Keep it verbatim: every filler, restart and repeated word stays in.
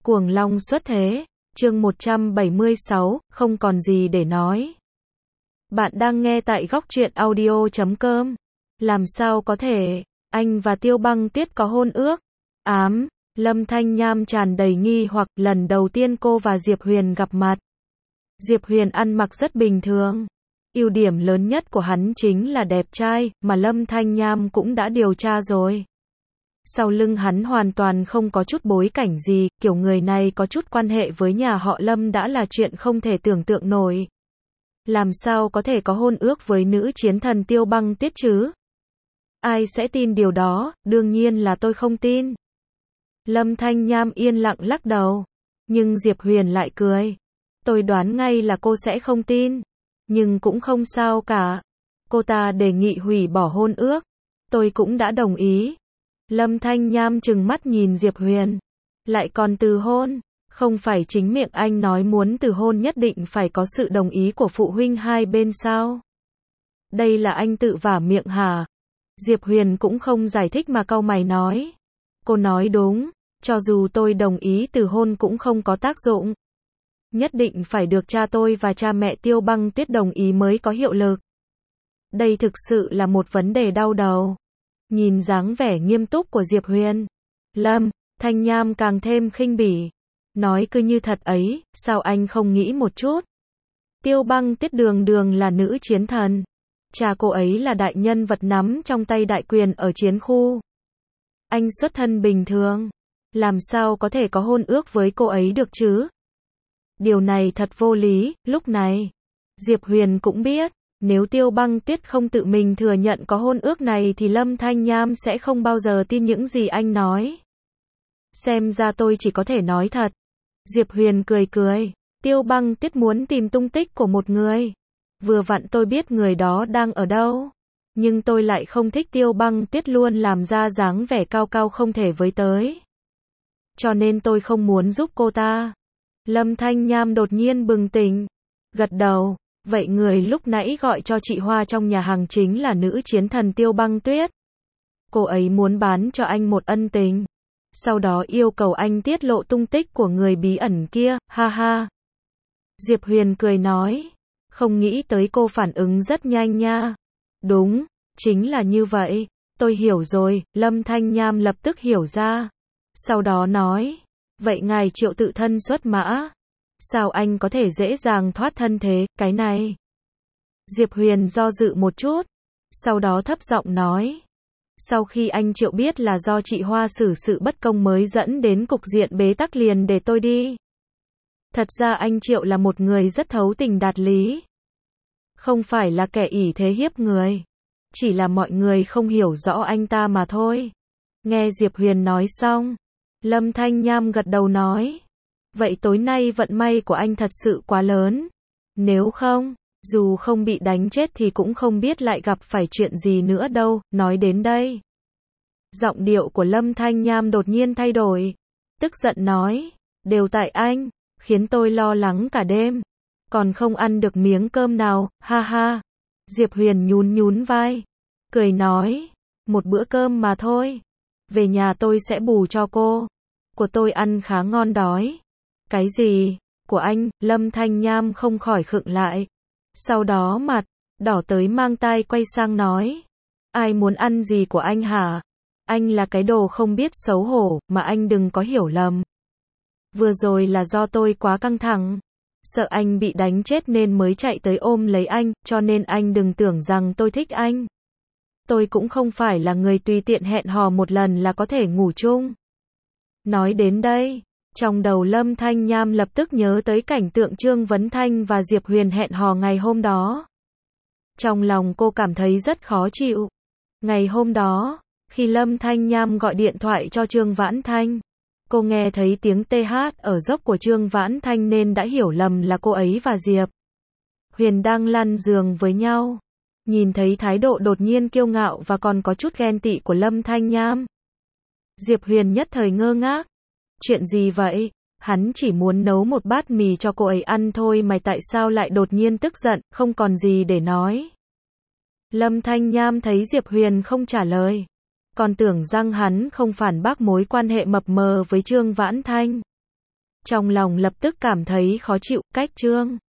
Cuồng long xuất thế, chương một trăm bảy mươi sáu, không còn gì để nói. Bạn đang nghe tại góc truyện audio chấm com. Làm sao có thể, anh và Tiêu Băng Tuyết có hôn ước? Ám, Lâm Thanh Nham tràn đầy nghi hoặc, lần đầu tiên cô và Diệp Huyền gặp mặt. Diệp Huyền ăn mặc rất bình thường. Ưu điểm lớn nhất của hắn chính là đẹp trai, mà Lâm Thanh Nham cũng đã điều tra rồi. Sau lưng hắn hoàn toàn không có chút bối cảnh gì, kiểu người này có chút quan hệ với nhà họ Lâm đã là chuyện không thể tưởng tượng nổi. Làm sao có thể có hôn ước với nữ chiến thần Tiêu Băng Tuyết chứ? Ai sẽ tin điều đó, đương nhiên là tôi không tin. Lâm Thanh Nham yên lặng lắc đầu. Nhưng Diệp Huyền lại cười. Tôi đoán ngay là cô sẽ không tin. Nhưng cũng không sao cả. Cô ta đề nghị hủy bỏ hôn ước. Tôi cũng đã đồng ý. Lâm Thanh Nham trừng mắt nhìn Diệp Huyền. Lại còn từ hôn. Không phải chính miệng anh nói muốn từ hôn nhất định phải có sự đồng ý của phụ huynh hai bên sao? Đây là anh tự vả miệng hả? Diệp Huyền cũng không giải thích mà cau mày nói. Cô nói đúng, cho dù tôi đồng ý từ hôn cũng không có tác dụng. Nhất định phải được cha tôi và cha mẹ Tiêu Băng Tuyết đồng ý mới có hiệu lực. Đây thực sự là một vấn đề đau đầu. Nhìn dáng vẻ nghiêm túc của Diệp Huyền, Lâm Thanh Nham càng thêm khinh bỉ. Nói cứ như thật ấy, sao anh không nghĩ một chút? Tiêu Băng Tuyết đường đường là nữ chiến thần. Cha cô ấy là đại nhân vật nắm trong tay đại quyền ở chiến khu. Anh xuất thân bình thường. Làm sao có thể có hôn ước với cô ấy được chứ? Điều này thật vô lý. Lúc này, Diệp Huyền cũng biết, nếu Tiêu Băng Tuyết không tự mình thừa nhận có hôn ước này thì Lâm Thanh Nham sẽ không bao giờ tin những gì anh nói. Xem ra tôi chỉ có thể nói thật. Diệp Huyền cười cười. Tiêu Băng Tuyết muốn tìm tung tích của một người. Vừa vặn tôi biết người đó đang ở đâu. Nhưng tôi lại không thích Tiêu Băng Tuyết luôn làm ra dáng vẻ cao cao không thể với tới. Cho nên tôi không muốn giúp cô ta. Lâm Thanh Nham đột nhiên bừng tỉnh. Gật đầu. Vậy người lúc nãy gọi cho chị Hoa trong nhà hàng chính là nữ chiến thần Tiêu Băng Tuyết. Cô ấy muốn bán cho anh một ân tình. Sau đó yêu cầu anh tiết lộ tung tích của người bí ẩn kia, ha ha. Diệp Huyền cười nói. Không nghĩ tới cô phản ứng rất nhanh nha. Đúng, chính là như vậy. Tôi hiểu rồi, Lâm Thanh Nham lập tức hiểu ra. Sau đó nói. Vậy ngài Triệu tự thân xuất mã. Sao anh có thể dễ dàng thoát thân thế, cái này? Diệp Huyền do dự một chút. Sau đó thấp giọng nói. Sau khi anh Triệu biết là do chị Hoa xử sự bất công mới dẫn đến cục diện bế tắc liền để tôi đi. Thật ra anh Triệu là một người rất thấu tình đạt lý. Không phải là kẻ ỷ thế hiếp người. Chỉ là mọi người không hiểu rõ anh ta mà thôi. Nghe Diệp Huyền nói xong. Lâm Thanh Nham gật đầu nói. Vậy tối nay vận may của anh thật sự quá lớn. Nếu không, dù không bị đánh chết thì cũng không biết lại gặp phải chuyện gì nữa đâu. Nói đến đây, giọng điệu của Lâm Thanh Nham đột nhiên thay đổi. Tức giận nói. Đều tại anh, khiến tôi lo lắng cả đêm. Còn không ăn được miếng cơm nào, ha ha. Diệp Huyền nhún nhún vai. Cười nói. Một bữa cơm mà thôi. Về nhà tôi sẽ bù cho cô. Của tôi ăn khá ngon đói. Cái gì? Của anh? Lâm Thanh Nham không khỏi khựng lại. Sau đó mặt đỏ tới mang tai quay sang nói. Ai muốn ăn gì của anh hả? Anh là cái đồ không biết xấu hổ, mà anh đừng có hiểu lầm. Vừa rồi là do tôi quá căng thẳng. Sợ anh bị đánh chết nên mới chạy tới ôm lấy anh, cho nên anh đừng tưởng rằng tôi thích anh. Tôi cũng không phải là người tùy tiện hẹn hò một lần là có thể ngủ chung. Nói đến đây, trong đầu Lâm Thanh Nham lập tức nhớ tới cảnh tượng Trương Vấn Thanh và Diệp Huyền hẹn hò ngày hôm đó. Trong lòng cô cảm thấy rất khó chịu. Ngày hôm đó, khi Lâm Thanh Nham gọi điện thoại cho Trương Vãn Thanh, cô nghe thấy tiếng tê hát ở dốc của Trương Vãn Thanh nên đã hiểu lầm là cô ấy và Diệp Huyền đang lăn giường với nhau. Nhìn thấy thái độ đột nhiên kiêu ngạo và còn có chút ghen tị của Lâm Thanh Nham, Diệp Huyền nhất thời ngơ ngác. Chuyện gì vậy? Hắn chỉ muốn nấu một bát mì cho cô ấy ăn thôi mà tại sao lại đột nhiên tức giận, không còn gì để nói. Lâm Thanh Nham thấy Diệp Huyền không trả lời. Còn tưởng rằng hắn không phản bác mối quan hệ mập mờ với Trương Vãn Thanh. Trong lòng lập tức cảm thấy khó chịu, cách Trương